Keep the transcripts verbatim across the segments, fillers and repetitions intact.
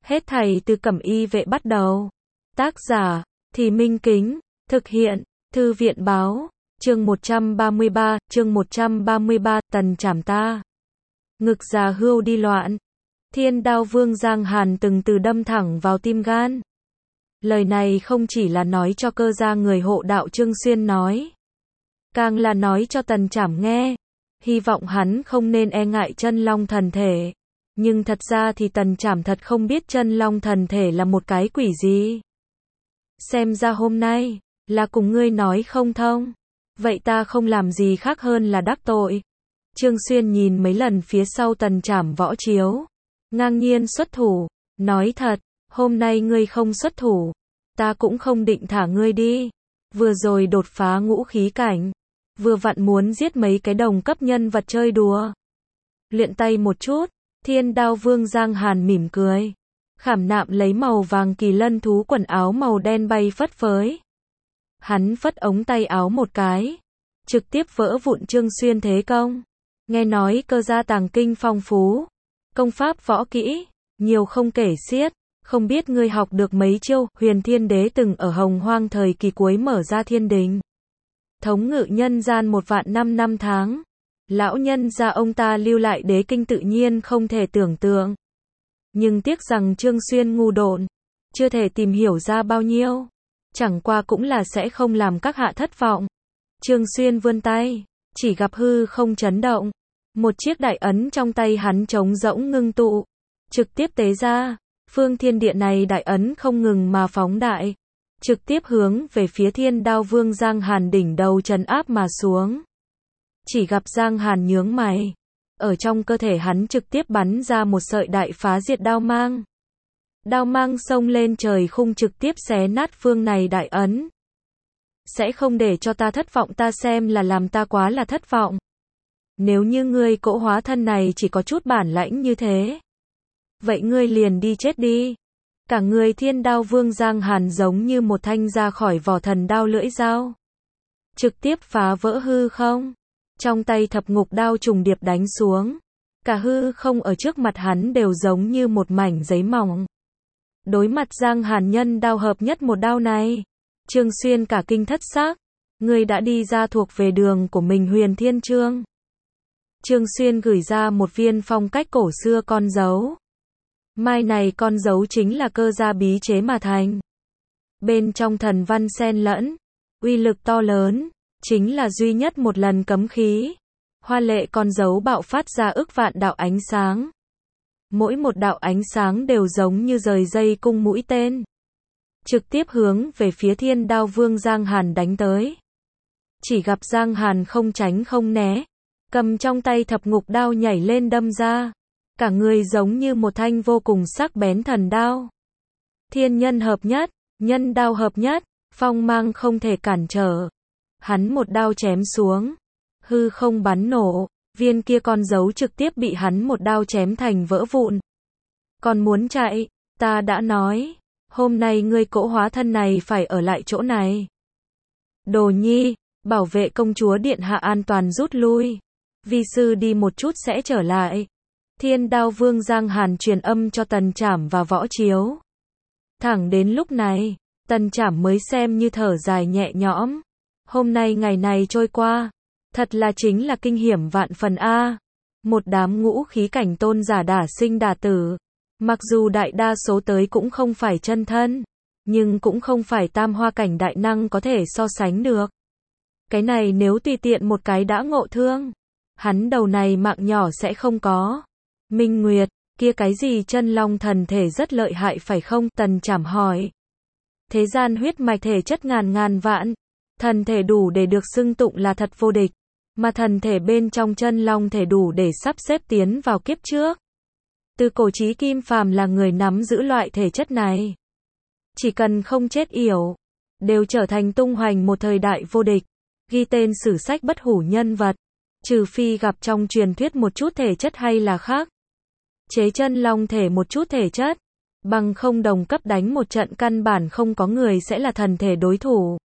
Hết thảy từ Cẩm Y Vệ bắt đầu. Tác giả, Thì Minh Kính, thực hiện, Thư viện báo, chương một trăm ba mươi ba, chương một trăm ba mươi ba, Tần Trảm ta. Ngực già hươu đi loạn. Thiên Đao Vương Giang Hàn từng từ đâm thẳng vào tim gan. Lời này không chỉ là nói cho Cơ gia người hộ đạo Trương Xuyên nói, càng là nói cho Tần Trảm nghe, hy vọng hắn không nên e ngại chân long thần thể. Nhưng thật ra thì Tần Trảm thật không biết chân long thần thể là một cái quỷ gì. Xem ra hôm nay, là cùng ngươi nói không thông. Vậy ta không làm gì khác hơn là đắc tội. Trương Xuyên nhìn mấy lần phía sau Tần Trảm võ chiếu, ngang nhiên xuất thủ, nói thật, hôm nay ngươi không xuất thủ, ta cũng không định thả ngươi đi. Vừa rồi đột phá ngũ khí cảnh, vừa vặn muốn giết mấy cái đồng cấp nhân vật chơi đùa. Luyện tay một chút. Thiên Đao Vương Giang Hàn mỉm cười, khảm nạm lấy màu vàng kỳ lân thú quần áo màu đen bay phất phới. Hắn phất ống tay áo một cái, trực tiếp vỡ vụn Trương Xuyên thế công. Nghe nói Cơ gia tàng kinh phong phú, công pháp võ kỹ, nhiều không kể xiết, không biết ngươi học được mấy chiêu. Huyền Thiên Đế từng ở Hồng Hoang thời kỳ cuối mở ra thiên đình, thống ngự nhân gian một vạn năm năm tháng. Lão nhân gia ông ta lưu lại đế kinh tự nhiên không thể tưởng tượng. Nhưng tiếc rằng Trương Xuyên ngu độn, chưa thể tìm hiểu ra bao nhiêu. Chẳng qua cũng là sẽ không làm các hạ thất vọng. Trương Xuyên vươn tay, chỉ gặp hư không chấn động. Một chiếc đại ấn trong tay hắn trống rỗng ngưng tụ, trực tiếp tế ra. Phương thiên địa này đại ấn không ngừng mà phóng đại, trực tiếp hướng về phía Thiên Đao Vương Giang Hàn đỉnh đầu trấn áp mà xuống. Chỉ gặp Giang Hàn nhướng mày, ở trong cơ thể hắn trực tiếp bắn ra một sợi đại phá diệt đao mang. Đao mang xông lên trời khung trực tiếp xé nát phương này đại ấn. Sẽ không để cho ta thất vọng, ta xem là làm ta quá là thất vọng. Nếu như ngươi cỗ hóa thân này chỉ có chút bản lãnh như thế, vậy ngươi liền đi chết đi. Cả người Thiên Đao Vương Giang Hàn giống như một thanh ra khỏi vỏ thần đao lưỡi dao, trực tiếp phá vỡ hư không. Trong tay thập ngục đao trùng điệp đánh xuống, cả hư không ở trước mặt hắn đều giống như một mảnh giấy mỏng. Đối mặt Giang Hàn nhân đao hợp nhất một đao này, Trương Xuyên cả kinh thất xác. Ngươi đã đi ra thuộc về đường của mình Huyền Thiên Trương. Trương Xuyên gửi ra một viên phong cách cổ xưa con dấu. Mai này con dấu chính là Cơ gia bí chế mà thành. Bên trong thần văn xen lẫn, uy lực to lớn. Chính là duy nhất một lần cấm khí. Hoa lệ con dấu bạo phát ra ức vạn đạo ánh sáng. Mỗi một đạo ánh sáng đều giống như rời dây cung mũi tên, trực tiếp hướng về phía Thiên Đao Vương Giang Hàn đánh tới. Chỉ gặp Giang Hàn không tránh không né, cầm trong tay thập ngục đao nhảy lên đâm ra. Cả người giống như một thanh vô cùng sắc bén thần đao. Thiên nhân hợp nhất, nhân đao hợp nhất, phong mang không thể cản trở. Hắn một đao chém xuống, hư không bắn nổ, viên kia con dấu trực tiếp bị hắn một đao chém thành vỡ vụn. Còn muốn chạy, ta đã nói, hôm nay ngươi cỗ hóa thân này phải ở lại chỗ này. Đồ nhi, bảo vệ công chúa điện hạ an toàn rút lui. Vi sư đi một chút sẽ trở lại. Thiên Đao Vương Giang Hàn truyền âm cho Tần Trảm và Võ Chiếu. Thẳng đến lúc này, Tần Trảm mới xem như thở dài nhẹ nhõm. Hôm nay ngày này trôi qua, thật là chính là kinh hiểm vạn phần a. Một đám ngũ khí cảnh tôn giả đả sinh đả tử, mặc dù đại đa số tới cũng không phải chân thân, nhưng cũng không phải tam hoa cảnh đại năng có thể so sánh được. Cái này nếu tùy tiện một cái đã ngộ thương, hắn đầu này mạng nhỏ sẽ không có. Minh Nguyệt, kia cái gì chân long thần thể rất lợi hại phải không? Tần Trảm hỏi. Thế gian huyết mạch thể chất ngàn ngàn vạn, thần thể đủ để được xưng tụng là thật vô địch, mà thần thể bên trong chân long thể đủ để sắp xếp tiến vào kiếp trước. Từ cổ chí kim phàm là người nắm giữ loại thể chất này, chỉ cần không chết yểu, đều trở thành tung hoành một thời đại vô địch, ghi tên sử sách bất hủ nhân vật, trừ phi gặp trong truyền thuyết một chút thể chất hay là khác. Chế chân long thể một chút thể chất, bằng không đồng cấp đánh một trận căn bản không có người sẽ là thần thể đối thủ.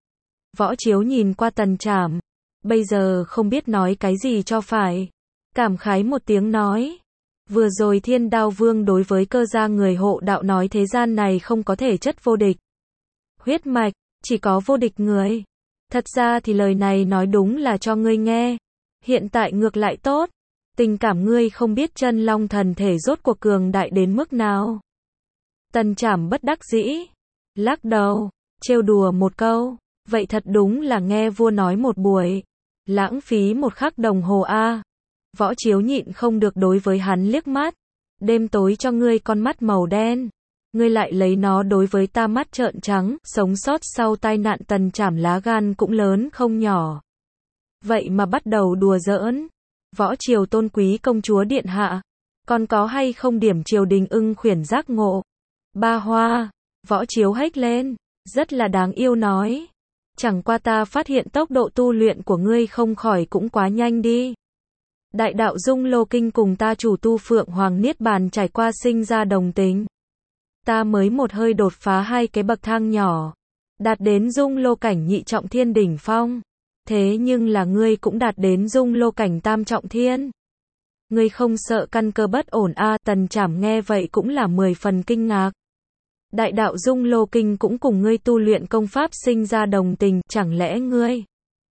Võ Chiếu nhìn qua Tần Trảm, bây giờ không biết nói cái gì cho phải. Cảm khái một tiếng nói, Vừa rồi Thiên Đao Vương đối với Cơ gia người hộ đạo nói thế gian này không có thể chất vô địch. Huyết mạch, chỉ có vô địch người. Thật ra thì lời này nói đúng là cho ngươi nghe. Hiện tại ngược lại tốt. Tình cảm ngươi không biết chân long thần thể rốt cuộc cường đại đến mức nào. Tần Trảm bất đắc dĩ. Lắc đầu, trêu đùa một câu. Vậy thật đúng là nghe vua nói một buổi. Lãng phí một khắc đồng hồ a. Võ Chiếu nhịn không được đối với hắn liếc mắt. Đêm tối cho ngươi con mắt màu đen. Ngươi lại lấy nó đối với ta mắt trợn trắng. Sống sót sau tai nạn. Tần Trảm lá gan cũng lớn không nhỏ. Vậy mà bắt đầu đùa giỡn. Võ Triều tôn quý công chúa điện hạ. Còn có hay không điểm triều đình ưng khuyển giác ngộ. Ba Hoa. Võ Chiếu hét lên. Rất là đáng yêu nói. Chẳng qua ta phát hiện tốc độ tu luyện của ngươi không khỏi cũng quá nhanh đi. Đại đạo Dung Lô Kinh cùng ta chủ tu Phượng Hoàng Niết Bàn trải qua sinh ra đồng tính. Ta mới một hơi đột phá hai cái bậc thang nhỏ. Đạt đến Dung Lô Cảnh nhị trọng thiên đỉnh phong. Thế nhưng là ngươi cũng đạt đến Dung Lô Cảnh tam trọng thiên. Ngươi không sợ căn cơ bất ổn a? À, Tần Trảm nghe vậy cũng là mười phần kinh ngạc. Đại đạo Dung Lô Kinh cũng cùng ngươi tu luyện công pháp sinh ra đồng tình, chẳng lẽ ngươi?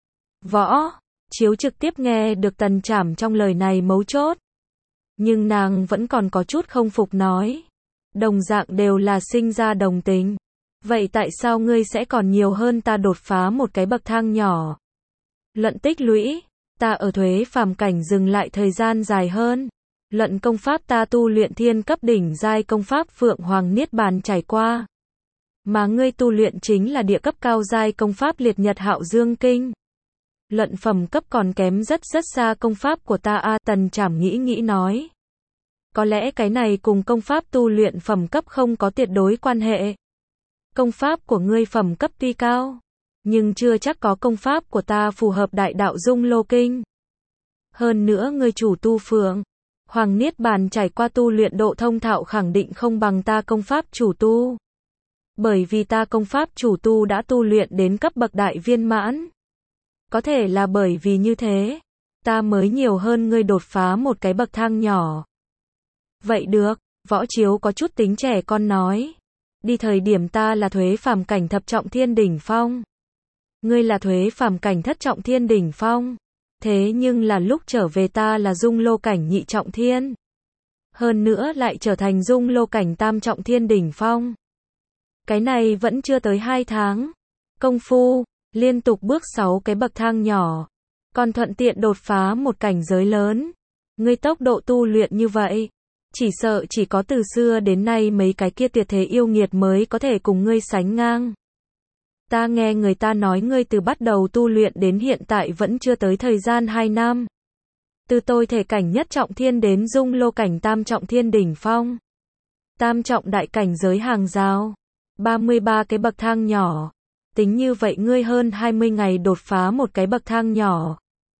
Võ Chiếu trực tiếp nghe được Tần Trảm trong lời này mấu chốt. Nhưng nàng vẫn còn có chút không phục nói. Đồng dạng đều là sinh ra đồng tình. Vậy tại sao ngươi sẽ còn nhiều hơn ta đột phá một cái bậc thang nhỏ? Luận tích lũy, ta ở thuế phàm cảnh dừng lại thời gian dài hơn. Luận công pháp ta tu luyện thiên cấp đỉnh giai công pháp Phượng Hoàng Niết Bàn trải qua. Mà ngươi tu luyện chính là địa cấp cao giai công pháp Liệt Nhật Hạo Dương Kinh. Luận phẩm cấp còn kém rất rất xa công pháp của ta a. À, Tần Trảm nghĩ nghĩ nói. Có lẽ cái này cùng công pháp tu luyện phẩm cấp không có tuyệt đối quan hệ. Công pháp của ngươi phẩm cấp tuy cao, nhưng chưa chắc có công pháp của ta phù hợp đại đạo Dung Lô Kinh. Hơn nữa ngươi chủ tu Phượng Hoàng Niết Bàn trải qua tu luyện độ thông thạo khẳng định không bằng ta công pháp chủ tu. Bởi vì ta công pháp chủ tu đã tu luyện đến cấp bậc đại viên mãn. Có thể là bởi vì như thế, ta mới nhiều hơn ngươi đột phá một cái bậc thang nhỏ. Vậy được, Võ Chiếu có chút tính trẻ con nói. Đi thời điểm ta là thuế phàm cảnh thập trọng thiên đỉnh phong. Ngươi là thuế phàm cảnh thất trọng thiên đỉnh phong. Thế nhưng là lúc trở về ta là Dung Lô Cảnh nhị trọng thiên. Hơn nữa lại trở thành Dung Lô Cảnh tam trọng thiên đỉnh phong. Cái này vẫn chưa tới hai tháng. Công phu, liên tục bước sáu cái bậc thang nhỏ. Còn thuận tiện đột phá một cảnh giới lớn. Ngươi tốc độ tu luyện như vậy. Chỉ sợ chỉ có từ xưa đến nay mấy cái kia tuyệt thế yêu nghiệt mới có thể cùng ngươi sánh ngang. Ta nghe người ta nói ngươi từ bắt đầu tu luyện đến hiện tại vẫn chưa tới thời gian hai năm. Từ tôi thể cảnh nhất trọng thiên đến Dung Lô Cảnh tam trọng thiên đỉnh phong. Tam trọng đại cảnh giới hàng rào. ba mươi ba cái bậc thang nhỏ. Tính như vậy ngươi hơn hai mươi ngày đột phá một cái bậc thang nhỏ.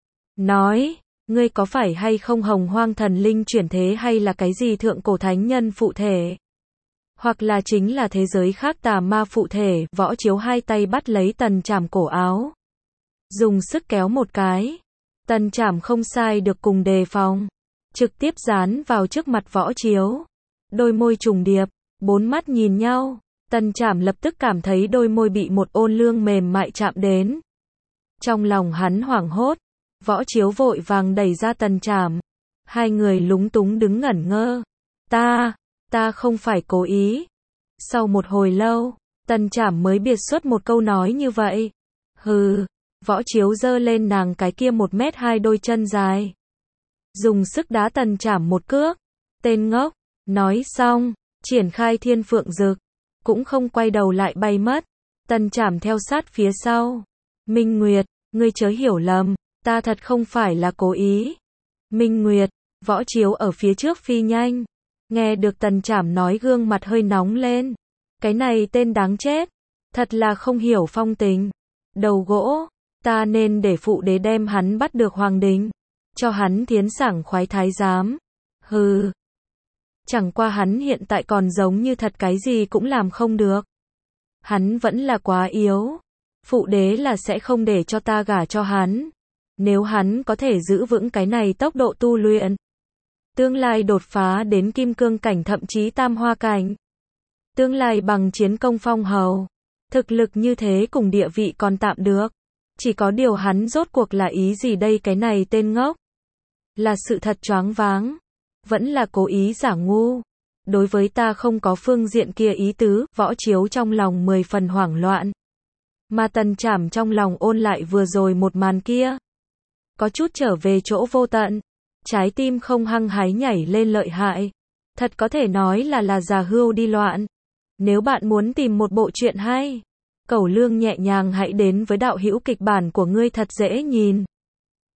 Nói, ngươi có phải hay không Hồng Hoang thần linh chuyển thế hay là cái gì thượng cổ thánh nhân phụ thể? Hoặc là chính là thế giới khác tà ma phụ thể. Võ Chiếu hai tay bắt lấy Tần Trảm cổ áo. Dùng sức kéo một cái. Tần Trảm không sai được cùng đề phòng. Trực tiếp dán vào trước mặt Võ Chiếu. Đôi môi trùng điệp, bốn mắt nhìn nhau. Tần Trảm lập tức cảm thấy đôi môi bị một ôn lương mềm mại chạm đến. Trong lòng hắn hoảng hốt. Võ Chiếu vội vàng đẩy ra Tần Trảm. Hai người lúng túng đứng ngẩn ngơ. Ta, ta không phải cố ý. Sau một hồi lâu, Tần Trảm mới biệt xuất một câu nói như vậy. Hừ, Võ Chiếu giơ lên nàng cái kia một mét hai đôi chân dài. Dùng sức đá Tần Trảm một cước. Tên ngốc, nói xong, triển khai Thiên Phượng Dực. Cũng không quay đầu lại bay mất. Tần Trảm theo sát phía sau. Minh Nguyệt, ngươi chớ hiểu lầm. Ta thật không phải là cố ý. Minh Nguyệt, Võ Chiếu ở phía trước phi nhanh. Nghe được Tần Trảm nói gương mặt hơi nóng lên. Cái này tên đáng chết. Thật là không hiểu phong tình. Đầu gỗ, ta nên để phụ đế đem hắn bắt được hoàng đình. Cho hắn thiến sảng khoái thái giám. Hừ. Chẳng qua hắn hiện tại còn giống như thật cái gì cũng làm không được. Hắn vẫn là quá yếu. Phụ đế là sẽ không để cho ta gả cho hắn. Nếu hắn có thể giữ vững cái này tốc độ tu luyện. Tương lai đột phá đến kim cương cảnh thậm chí tam hoa cảnh. Tương lai bằng chiến công phong hầu. Thực lực như thế cùng địa vị còn tạm được. Chỉ có điều hắn rốt cuộc là ý gì đây, cái này tên ngốc? Là sự thật choáng váng? Vẫn là cố ý giả ngu? Đối với ta không có phương diện kia ý tứ, Võ Chiếu trong lòng mười phần hoảng loạn. Mà Tần Trảm trong lòng ôn lại vừa rồi một màn kia. Có chút trở về chỗ vô tận. Trái tim không hăng hái nhảy lên lợi hại. Thật có thể nói là là già hươu đi loạn. Nếu bạn muốn tìm một bộ truyện hay, Cẩu Lương nhẹ nhàng hãy đến với đạo hữu kịch bản của ngươi thật dễ nhìn.